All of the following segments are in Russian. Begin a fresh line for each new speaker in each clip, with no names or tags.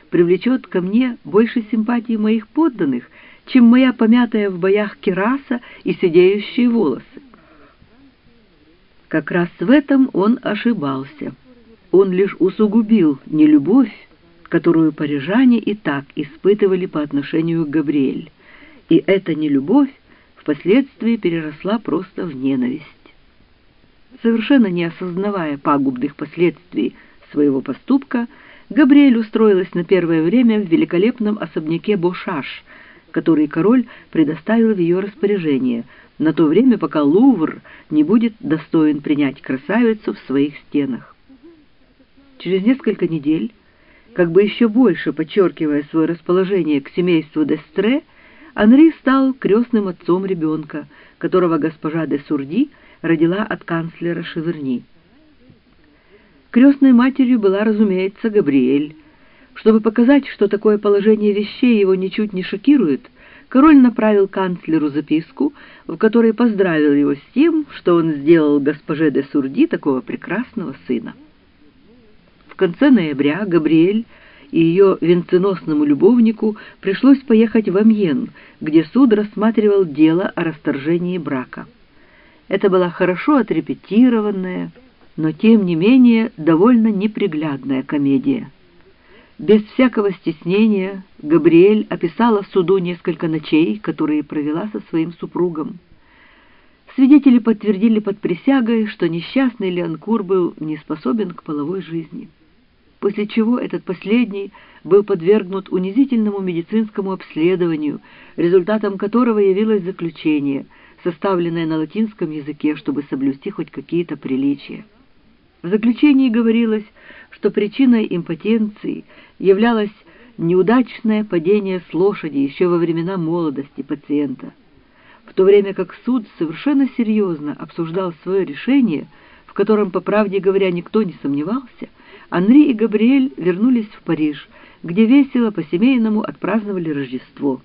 привлечет ко мне больше симпатии моих подданных, чем моя помятая в боях кираса и сидеющие волосы. Как раз в этом он ошибался. Он лишь усугубил нелюбовь, которую парижане и так испытывали по отношению к Габриэль, и эта нелюбовь впоследствии переросла просто в ненависть. Совершенно не осознавая пагубных последствий своего поступка, Габриэль устроилась на первое время в великолепном особняке Бошаш, который король предоставил в ее распоряжение, на то время, пока Лувр не будет достоин принять красавицу в своих стенах. Через несколько недель, как бы еще больше подчеркивая свое расположение к семейству д'Эстре, Анри стал крестным отцом ребенка, которого госпожа де Сурди родила от канцлера Шеверни. Крестной матерью была, разумеется, Габриэль. Чтобы показать, что такое положение вещей его ничуть не шокирует, король направил канцлеру записку, в которой поздравил его с тем, что он сделал госпоже де Сурди такого прекрасного сына. В конце ноября Габриэль и ее венценосному любовнику пришлось поехать в Амьен, где суд рассматривал дело о расторжении брака. Это была хорошо отрепетированная, но тем не менее довольно неприглядная комедия. Без всякого стеснения Габриэль описала суду несколько ночей, которые провела со своим супругом. Свидетели подтвердили под присягой, что несчастный Лианкур был не способен к половой жизни, после чего этот последний был подвергнут унизительному медицинскому обследованию, результатом которого явилось заключение, составленное на латинском языке, чтобы соблюсти хоть какие-то приличия. В заключении говорилось, что причиной импотенции являлось неудачное падение с лошади еще во времена молодости пациента, в то время как суд совершенно серьезно обсуждал свое решение, в котором, по правде говоря, никто не сомневался. Анри и Габриэль вернулись в Париж, где весело по-семейному отпраздновали Рождество.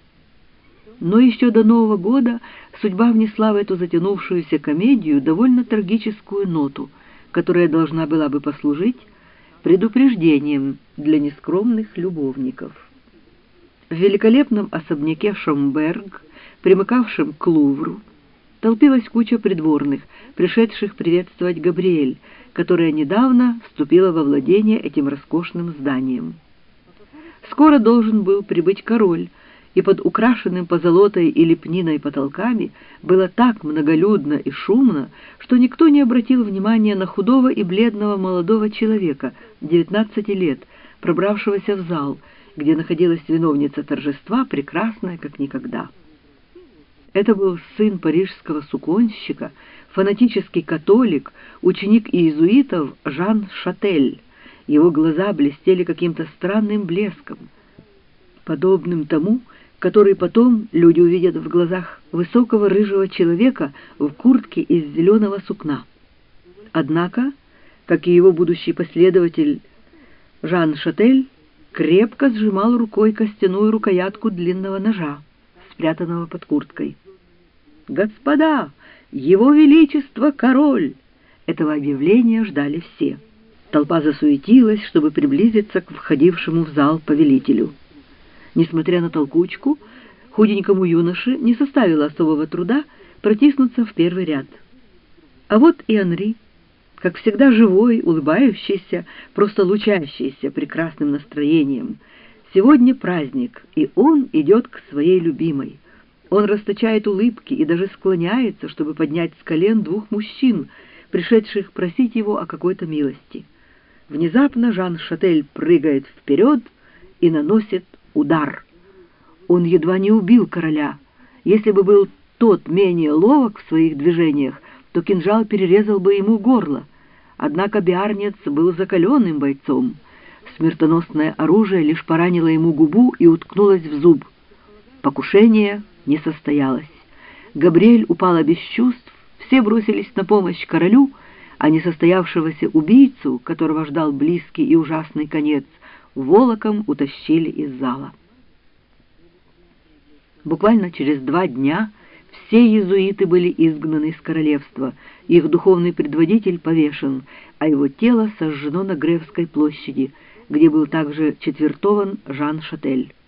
Но еще до Нового года судьба внесла в эту затянувшуюся комедию довольно трагическую ноту, которая должна была бы послужить предупреждением для нескромных любовников. В великолепном особняке Шомберг, примыкавшем к Лувру, толпилась куча придворных, пришедших приветствовать Габриэль, которая недавно вступила во владение этим роскошным зданием. Скоро должен был прибыть король, и под украшенным позолотой и лепниной потолками было так многолюдно и шумно, что никто не обратил внимания на худого и бледного молодого человека, 19 лет, пробравшегося в зал, где находилась виновница торжества, прекрасная как никогда. Это был сын парижского суконщика, фанатический католик, ученик иезуитов Жан Шатель. Его глаза блестели каким-то странным блеском, подобным тому, который потом люди увидят в глазах высокого рыжего человека в куртке из зеленого сукна. Однако, как и его будущий последователь Жан Шатель, крепко сжимал рукой костяную рукоятку длинного ножа, спрятанного под курткой. «Господа! Его Величество король!» Этого объявления ждали все. Толпа засуетилась, чтобы приблизиться к входившему в зал повелителю. Несмотря на толкучку, худенькому юноше не составило особого труда протиснуться в первый ряд. А вот и Анри, как всегда живой, улыбающийся, просто лучащийся прекрасным настроением. Сегодня праздник, и он идет к своей любимой. Он расточает улыбки и даже склоняется, чтобы поднять с колен двух мужчин, пришедших просить его о какой-то милости. Внезапно Жан Шатель прыгает вперед и наносит удар. Он едва не убил короля. Если бы был тот менее ловок в своих движениях, то кинжал перерезал бы ему горло. Однако Биарнец был закаленным бойцом. Смертоносное оружие лишь поранило ему губу и уткнулось в зуб. Покушение не состоялось. Габриэль упала без чувств, все бросились на помощь королю, а несостоявшегося убийцу, которого ждал близкий и ужасный конец, волоком утащили из зала. Буквально через 2 дня все иезуиты были изгнаны из королевства, их духовный предводитель повешен, а его тело сожжено на Гревской площади, где был также четвертован Жан Шатель.